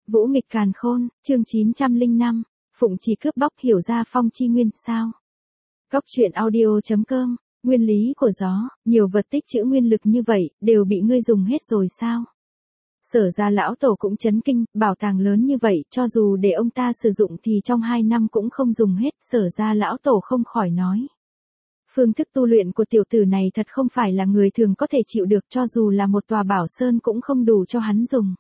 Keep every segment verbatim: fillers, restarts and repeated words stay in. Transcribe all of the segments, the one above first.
Vũ nghịch càn khôn, chương chín trăm lẻ năm, Phụng Trì cướp bóc hiểu ra phong chi nguyên sao. Góc truyện audio.com, nguyên lý của gió, nhiều vật tích trữ nguyên lực như vậy, đều bị ngươi dùng hết rồi sao? Sở ra lão tổ cũng chấn kinh, bảo tàng lớn như vậy, cho dù để ông ta sử dụng thì trong hai năm cũng không dùng hết, sở ra lão tổ không khỏi nói. Phương thức tu luyện của tiểu tử này thật không phải là người thường có thể chịu được, cho dù là một tòa bảo sơn cũng không đủ cho hắn dùng.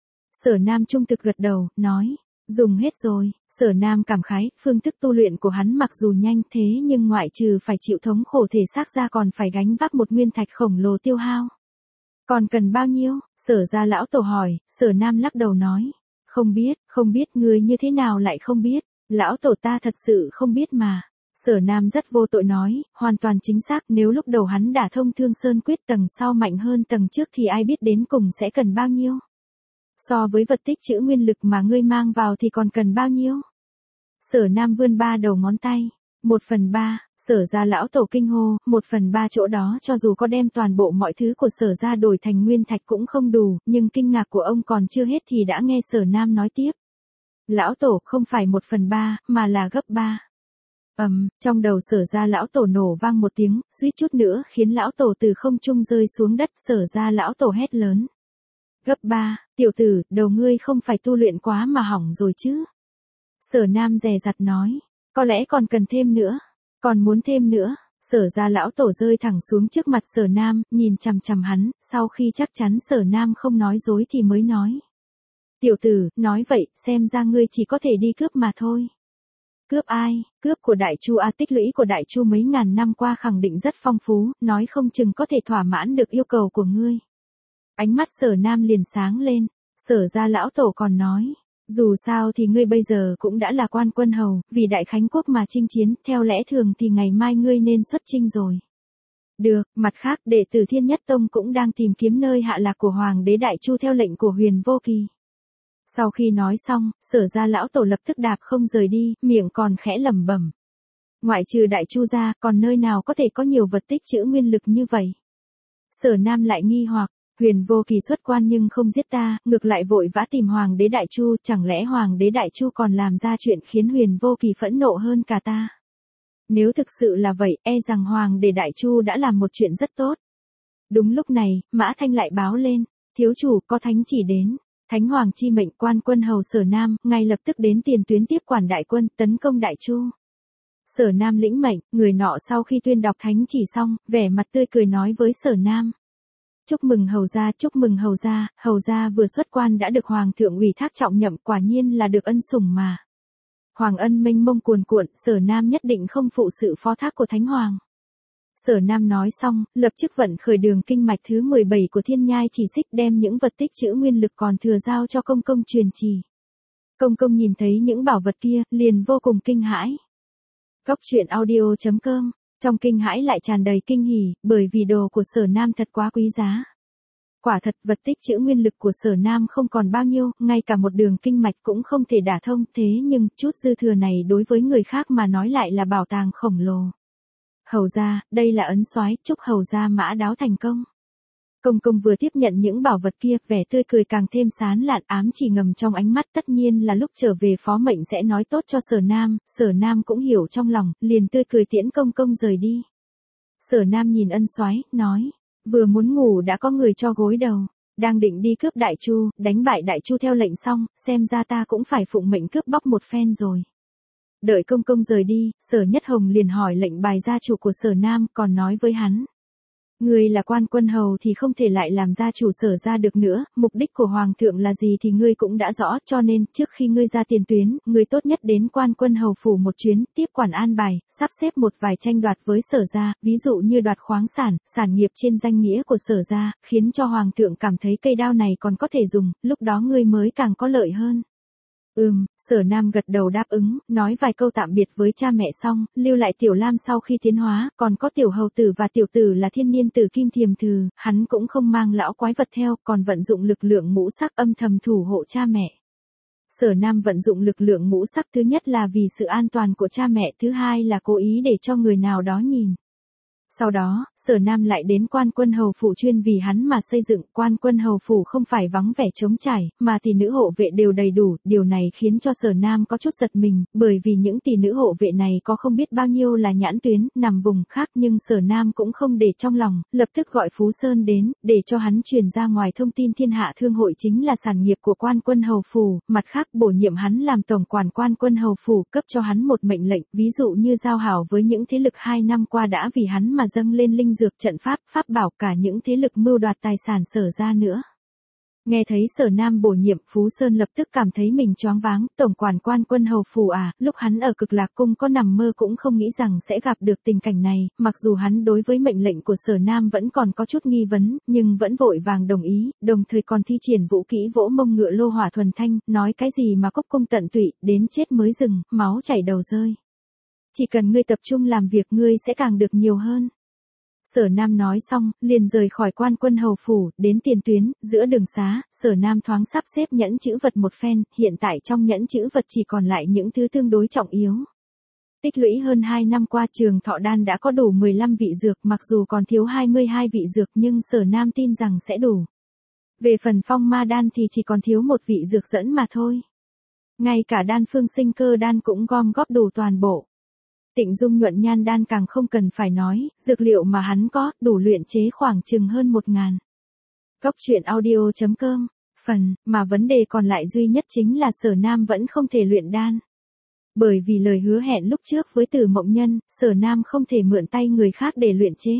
Sở Nam trung thực gật đầu, nói, dùng hết rồi. Sở Nam cảm khái, phương thức tu luyện của hắn mặc dù nhanh thế nhưng ngoại trừ phải chịu thống khổ thể xác ra còn phải gánh vác một nguyên thạch khổng lồ tiêu hao. Còn cần bao nhiêu? Sở ra lão tổ hỏi. Sở Nam lắc đầu nói, không biết, không biết. Người như thế nào lại không biết? Lão tổ ta thật sự không biết mà. Sở Nam rất vô tội nói, hoàn toàn chính xác, nếu lúc đầu hắn đả thông Thương Sơn quyết tầng sau mạnh hơn tầng trước thì ai biết đến cùng sẽ cần bao nhiêu. So với vật tích trữ nguyên lực mà ngươi mang vào thì còn cần bao nhiêu? Sở Nam vươn ba đầu ngón tay. Một phần ba, sở ra lão tổ kinh hô, một phần ba chỗ đó cho dù có đem toàn bộ mọi thứ của sở ra đổi thành nguyên thạch cũng không đủ, nhưng kinh ngạc của ông còn chưa hết thì đã nghe sở Nam nói tiếp. Lão tổ không phải một phần ba, mà là gấp ba. Ầm, um, trong đầu sở ra lão tổ nổ vang một tiếng, suýt chút nữa khiến lão tổ từ không trung rơi xuống đất. Sở ra lão tổ hét lớn. Gấp ba, tiểu tử, đầu ngươi không phải tu luyện quá mà hỏng rồi chứ? Sở Nam dè dặt nói, có lẽ còn cần thêm nữa, còn muốn thêm nữa. Sở ra lão tổ rơi thẳng xuống trước mặt sở Nam, nhìn chằm chằm hắn, sau khi chắc chắn sở Nam không nói dối thì mới nói. Tiểu tử, nói vậy, xem ra ngươi chỉ có thể đi cướp mà thôi. Cướp ai? Cướp của Đại Chu a, tích lũy của Đại Chu mấy ngàn năm qua khẳng định rất phong phú, nói không chừng có thể thỏa mãn được yêu cầu của ngươi. Ánh mắt sở Nam liền sáng lên, sở ra lão tổ còn nói, dù sao thì ngươi bây giờ cũng đã là quan quân hầu, vì Đại Khánh Quốc mà chinh chiến, theo lẽ thường thì ngày mai ngươi nên xuất chinh rồi. Được, mặt khác đệ tử Thiên Nhất Tông cũng đang tìm kiếm nơi hạ lạc của Hoàng đế Đại Chu theo lệnh của Huyền Vô Kỳ. Sau khi nói xong, sở ra lão tổ lập tức đạp không rời đi, miệng còn khẽ lẩm bẩm. Ngoại trừ Đại Chu ra, còn nơi nào có thể có nhiều vật tích trữ nguyên lực như vậy? Sở Nam lại nghi hoặc. Huyền Vô Kỳ xuất quan nhưng không giết ta, ngược lại vội vã tìm Hoàng đế Đại Chu, chẳng lẽ Hoàng đế Đại Chu còn làm ra chuyện khiến Huyền Vô Kỳ phẫn nộ hơn cả ta? Nếu thực sự là vậy, e rằng Hoàng đế Đại Chu đã làm một chuyện rất tốt. Đúng lúc này, Mã Thanh lại báo lên, thiếu chủ có thánh chỉ đến, Thánh Hoàng chi mệnh quan quân hầu Sở Nam, ngay lập tức đến tiền tuyến tiếp quản đại quân, tấn công Đại Chu. Sở Nam lĩnh mệnh, người nọ sau khi tuyên đọc thánh chỉ xong, vẻ mặt tươi cười nói với Sở Nam. Chúc mừng hầu gia, chúc mừng hầu gia, hầu gia vừa xuất quan đã được Hoàng thượng ủy thác trọng nhậm, quả nhiên là được ân sủng mà. Hoàng ân mênh mông cuồn cuộn, Sở Nam nhất định không phụ sự phó thác của Thánh Hoàng. Sở Nam nói xong, lập chức vận khởi đường kinh mạch thứ mười bảy của Thiên Nhai Chỉ Xích, đem những vật tích trữ nguyên lực còn thừa giao cho công công truyền trì. Công công nhìn thấy những bảo vật kia, liền vô cùng kinh hãi. Góc truyện audio.com, trong kinh hãi lại tràn đầy kinh hỉ, bởi vì đồ của Sở Nam thật quá quý giá. Quả thật vật tích trữ nguyên lực của Sở Nam không còn bao nhiêu, ngay cả một đường kinh mạch cũng không thể đả thông, thế nhưng chút dư thừa này đối với người khác mà nói lại là bảo tàng khổng lồ. Hầu gia, đây là ấn soái, chúc hầu gia mã đáo thành công. Công công vừa tiếp nhận những bảo vật kia, vẻ tươi cười càng thêm sán lạn, ám chỉ ngầm trong ánh mắt, tất nhiên là lúc trở về phó mệnh sẽ nói tốt cho Sở Nam. Sở Nam cũng hiểu trong lòng, liền tươi cười tiễn công công rời đi. Sở Nam nhìn ân soái, nói, vừa muốn ngủ đã có người cho gối đầu, đang định đi cướp Đại Chu, đánh bại Đại Chu theo lệnh xong, xem ra ta cũng phải phụng mệnh cướp bóc một phen rồi. Đợi công công rời đi, Sở Nhất Hồng liền hỏi lệnh bài gia chủ của Sở Nam, còn nói với hắn. Ngươi là quan quân hầu thì không thể lại làm gia chủ Sở ra được nữa, mục đích của Hoàng thượng là gì thì ngươi cũng đã rõ, cho nên, trước khi ngươi ra tiền tuyến, ngươi tốt nhất đến quan quân hầu phủ một chuyến, tiếp quản an bài, sắp xếp một vài tranh đoạt với Sở ra, ví dụ như đoạt khoáng sản, sản nghiệp trên danh nghĩa của Sở ra, khiến cho Hoàng thượng cảm thấy cây đao này còn có thể dùng, lúc đó ngươi mới càng có lợi hơn. Ừm, Sở Nam gật đầu đáp ứng, nói vài câu tạm biệt với cha mẹ xong, lưu lại Tiểu Lam sau khi tiến hóa, còn có Tiểu Hầu Tử và Tiểu Tử là thiên niên tử Kim Thiềm Thừ, hắn cũng không mang lão quái vật theo, còn vận dụng lực lượng ngũ sắc âm thầm thủ hộ cha mẹ. Sở Nam vận dụng lực lượng ngũ sắc thứ nhất là vì sự an toàn của cha mẹ, thứ hai là cố ý để cho người nào đó nhìn. Sau đó, Sở Nam lại đến Quan Quân Hầu Phủ chuyên vì hắn mà xây dựng. Quan Quân Hầu Phủ không phải vắng vẻ trống trải, mà tỷ nữ hộ vệ đều đầy đủ. Điều này khiến cho Sở Nam có chút giật mình, bởi vì những tỷ nữ hộ vệ này có không biết bao nhiêu là nhãn tuyến, nằm vùng khác, nhưng Sở Nam cũng không để trong lòng, lập tức gọi Phú Sơn đến, để cho hắn truyền ra ngoài thông tin Thiên Hạ Thương hội chính là sản nghiệp của Quan Quân Hầu Phủ, mặt khác bổ nhiệm hắn làm tổng quản Quan Quân Hầu Phủ, cấp cho hắn một mệnh lệnh, ví dụ như giao hảo với những thế lực hai năm qua đã vì hắn mà dâng lên linh dược trận pháp, pháp bảo, cả những thế lực mưu đoạt tài sản Sở ra nữa. Nghe thấy Sở Nam bổ nhiệm, Phú Sơn lập tức cảm thấy mình choáng váng, tổng quản Quan Quân Hầu Phủ à, lúc hắn ở Cực Lạc Cung có nằm mơ cũng không nghĩ rằng sẽ gặp được tình cảnh này, mặc dù hắn đối với mệnh lệnh của Sở Nam vẫn còn có chút nghi vấn, nhưng vẫn vội vàng đồng ý, đồng thời còn thi triển vũ kỹ vỗ mông ngựa lô hỏa thuần thanh, nói cái gì mà cốc cung tận tụy, đến chết mới dừng, máu chảy đầu rơi. Chỉ cần ngươi tập trung làm việc ngươi sẽ càng được nhiều hơn. Sở Nam nói xong, liền rời khỏi Quan Quân Hầu Phủ, đến tiền tuyến, giữa đường xá, Sở Nam thoáng sắp xếp nhẫn chữ vật một phen, hiện tại trong nhẫn chữ vật chỉ còn lại những thứ tương đối trọng yếu. Tích lũy hơn hai năm qua Trường Thọ Đan đã có đủ mười lăm vị dược, mặc dù còn thiếu hai mươi hai vị dược nhưng Sở Nam tin rằng sẽ đủ. Về phần Phong Ma Đan thì chỉ còn thiếu một vị dược dẫn mà thôi. Ngay cả đan phương sinh cơ đan cũng gom góp đủ toàn bộ. Tịnh Dung nhuận nhan đan càng không cần phải nói, dược liệu mà hắn có, đủ luyện chế khoảng chừng hơn một ngàn. Cốc truyện audio chấm com, phần, mà vấn đề còn lại duy nhất chính là Sở Nam vẫn không thể luyện đan. Bởi vì lời hứa hẹn lúc trước với Tử Mộng Nhân, Sở Nam không thể mượn tay người khác để luyện chế.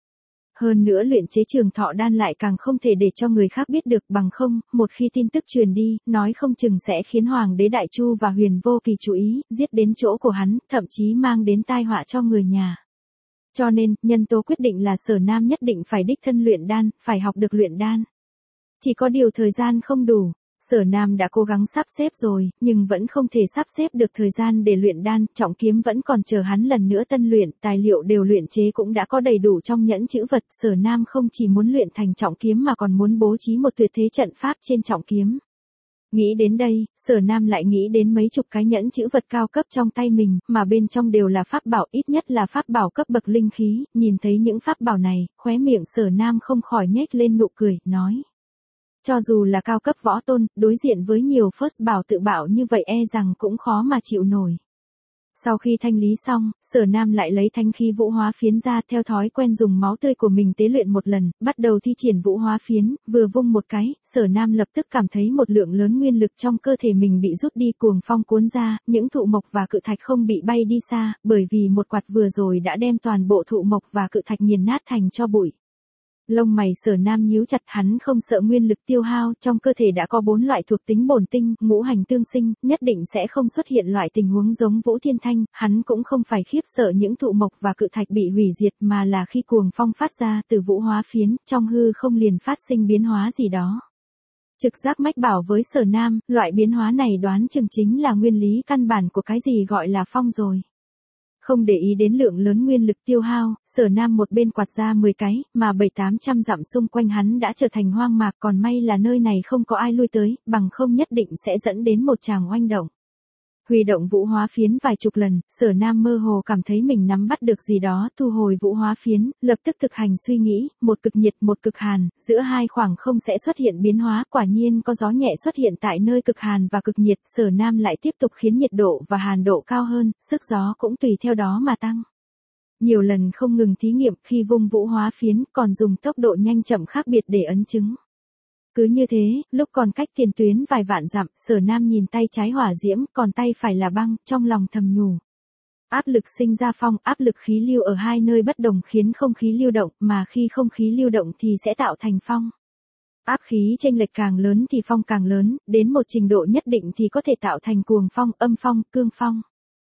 Hơn nữa luyện chế Trường Thọ Đan lại càng không thể để cho người khác biết được, bằng không, một khi tin tức truyền đi, nói không chừng sẽ khiến Hoàng đế Đại Chu và Huyền Vô Kỳ chú ý, giết đến chỗ của hắn, thậm chí mang đến tai họa cho người nhà. Cho nên, nhân tố quyết định là Sở Nam nhất định phải đích thân luyện đan, phải học được luyện đan. Chỉ có điều thời gian không đủ. Sở Nam đã cố gắng sắp xếp rồi, nhưng vẫn không thể sắp xếp được thời gian để luyện đan, trọng kiếm vẫn còn chờ hắn lần nữa tân luyện, tài liệu đều luyện chế cũng đã có đầy đủ trong nhẫn chữ vật, Sở Nam không chỉ muốn luyện thành trọng kiếm mà còn muốn bố trí một tuyệt thế trận pháp trên trọng kiếm. Nghĩ đến đây, Sở Nam lại nghĩ đến mấy chục cái nhẫn chữ vật cao cấp trong tay mình, mà bên trong đều là pháp bảo, ít nhất là pháp bảo cấp bậc linh khí, nhìn thấy những pháp bảo này, khóe miệng Sở Nam không khỏi nhếch lên nụ cười, nói. Cho dù là cao cấp võ tôn, đối diện với nhiều first bảo tự bảo như vậy e rằng cũng khó mà chịu nổi. Sau khi thanh lý xong, Sở Nam lại lấy thanh khí vũ hóa phiến ra, theo thói quen dùng máu tươi của mình tế luyện một lần, bắt đầu thi triển vũ hóa phiến, vừa vung một cái, Sở Nam lập tức cảm thấy một lượng lớn nguyên lực trong cơ thể mình bị rút đi, cuồng phong cuốn ra, những thụ mộc và cự thạch không bị bay đi xa, bởi vì một quạt vừa rồi đã đem toàn bộ thụ mộc và cự thạch nghiền nát thành tro bụi. Lông mày Sở Nam nhíu chặt, hắn không sợ nguyên lực tiêu hao, trong cơ thể đã có bốn loại thuộc tính bổn tinh, ngũ hành tương sinh, nhất định sẽ không xuất hiện loại tình huống giống Vũ Thiên Thanh, hắn cũng không phải khiếp sợ những thụ mộc và cự thạch bị hủy diệt mà là khi cuồng phong phát ra từ vũ hóa phiến, trong hư không liền phát sinh biến hóa gì đó. Trực giác mách bảo với Sở Nam, loại biến hóa này đoán chừng chính là nguyên lý căn bản của cái gì gọi là phong rồi. Không để ý đến lượng lớn nguyên lực tiêu hao, Sở Nam một bên quạt ra mười cái, mà bảy tám trăm dặm xung quanh hắn đã trở thành hoang mạc, còn may là nơi này không có ai lui tới, bằng không nhất định sẽ dẫn đến một tràng oanh động. Huy động vũ hóa phiến vài chục lần, Sở Nam mơ hồ cảm thấy mình nắm bắt được gì đó, thu hồi vũ hóa phiến, lập tức thực hành suy nghĩ, một cực nhiệt một cực hàn, giữa hai khoảng không sẽ xuất hiện biến hóa, quả nhiên có gió nhẹ xuất hiện tại nơi cực hàn và cực nhiệt, Sở Nam lại tiếp tục khiến nhiệt độ và hàn độ cao hơn, sức gió cũng tùy theo đó mà tăng. Nhiều lần không ngừng thí nghiệm, khi vung vũ hóa phiến còn dùng tốc độ nhanh chậm khác biệt để ấn chứng. Cứ như thế, lúc còn cách tiền tuyến vài vạn dặm, Sở Nam nhìn tay trái hỏa diễm, còn tay phải là băng, trong lòng thầm nhủ. Áp lực sinh ra phong, áp lực khí lưu ở hai nơi bất đồng khiến không khí lưu động, mà khi không khí lưu động thì sẽ tạo thành phong. Áp khí chênh lệch càng lớn thì phong càng lớn, đến một trình độ nhất định thì có thể tạo thành cuồng phong, âm phong, cương phong.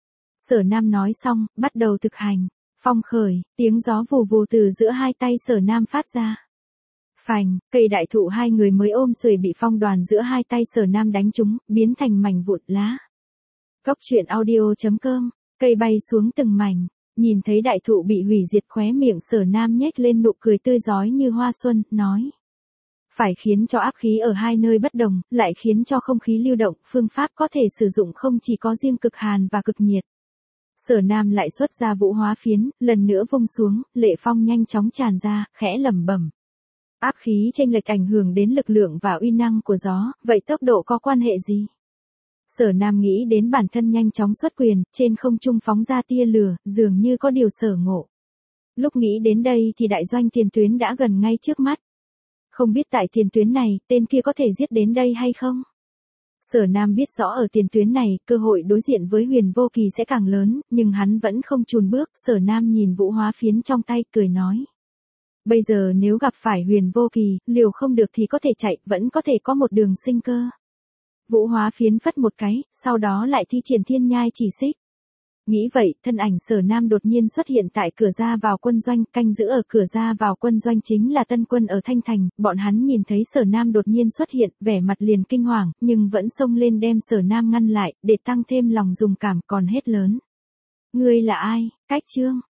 Sở Nam nói xong, bắt đầu thực hành. Phong khởi, tiếng gió vù vù từ giữa hai tay Sở Nam phát ra. Phành, cây đại thụ hai người mới ôm xuề bị phong đoàn giữa hai tay Sở Nam đánh trúng, biến thành mảnh vụn lá. Cốc truyện audio chấm com, cây bay xuống từng mảnh, nhìn thấy đại thụ bị hủy diệt, khóe miệng Sở Nam nhếch lên nụ cười tươi rói như hoa xuân, nói. Phải khiến cho áp khí ở hai nơi bất đồng, lại khiến cho không khí lưu động, phương pháp có thể sử dụng không chỉ có riêng cực hàn và cực nhiệt. Sở Nam lại xuất ra vũ hóa phiến, lần nữa vung xuống, lệ phong nhanh chóng tràn ra, khẽ lẩm bẩm. Áp khí chênh lệch ảnh hưởng đến lực lượng và uy năng của gió, vậy tốc độ có quan hệ gì? Sở Nam nghĩ đến bản thân nhanh chóng xuất quyền, trên không trung phóng ra tia lửa, dường như có điều sở ngộ. Lúc nghĩ đến đây thì đại doanh tiền tuyến đã gần ngay trước mắt. Không biết tại tiền tuyến này, tên kia có thể giết đến đây hay không? Sở Nam biết rõ ở tiền tuyến này, cơ hội đối diện với Huyền Vô Kỳ sẽ càng lớn, nhưng hắn vẫn không chùn bước. Sở Nam nhìn vũ hóa phiến trong tay, cười nói. Bây giờ nếu gặp phải Huyền Vô Kỳ, liều không được thì có thể chạy, vẫn có thể có một đường sinh cơ. Vũ hóa phiến phất một cái, sau đó lại thi triển thiên nhai chỉ xích. Nghĩ vậy, thân ảnh Sở Nam đột nhiên xuất hiện tại cửa ra vào quân doanh, canh giữ ở cửa ra vào quân doanh chính là tân quân ở Thanh Thành, bọn hắn nhìn thấy Sở Nam đột nhiên xuất hiện, vẻ mặt liền kinh hoàng, nhưng vẫn xông lên đem Sở Nam ngăn lại, để tăng thêm lòng dùng cảm còn hết lớn. Ngươi là ai, Cách Trương?